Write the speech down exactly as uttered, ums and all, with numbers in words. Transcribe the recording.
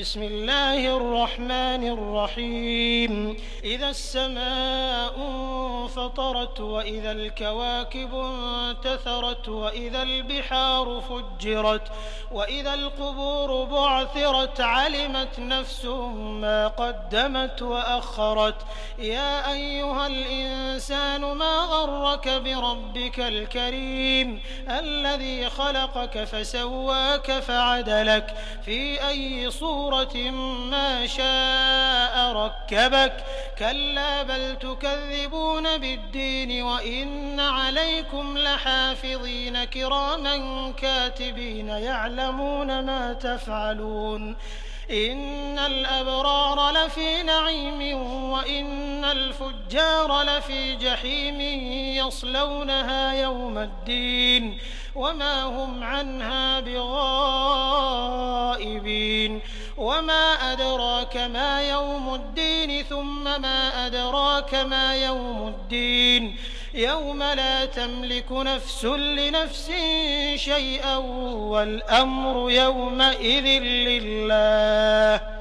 بسم الله الرحمن الرحيم إذا السماء انفطرت وإذا الكواكب انتثرت وإذا البحار فجرت وإذا القبور بعثرت علمت نفس ما قدمت وأخرت يا أيها الإنسان ما غرك بربك الكريم الذي خلقك فسواك فعدلك في أي صورة ما شاء ركبك كلا بل تكذبون بالدين وإن عليكم لحافظين كراما كاتبين يعلمون ما تفعلون إن الأبرار لفي نعيم وإن الفجار لفي جحيم يصلونها يوم الدين وما هم عنها بغائبين وما أدراك ما يوم الدين ثم ما أدراك ما يوم الدين يوم لا تملك نفس لنفس شيئا والأمر يومئذ لله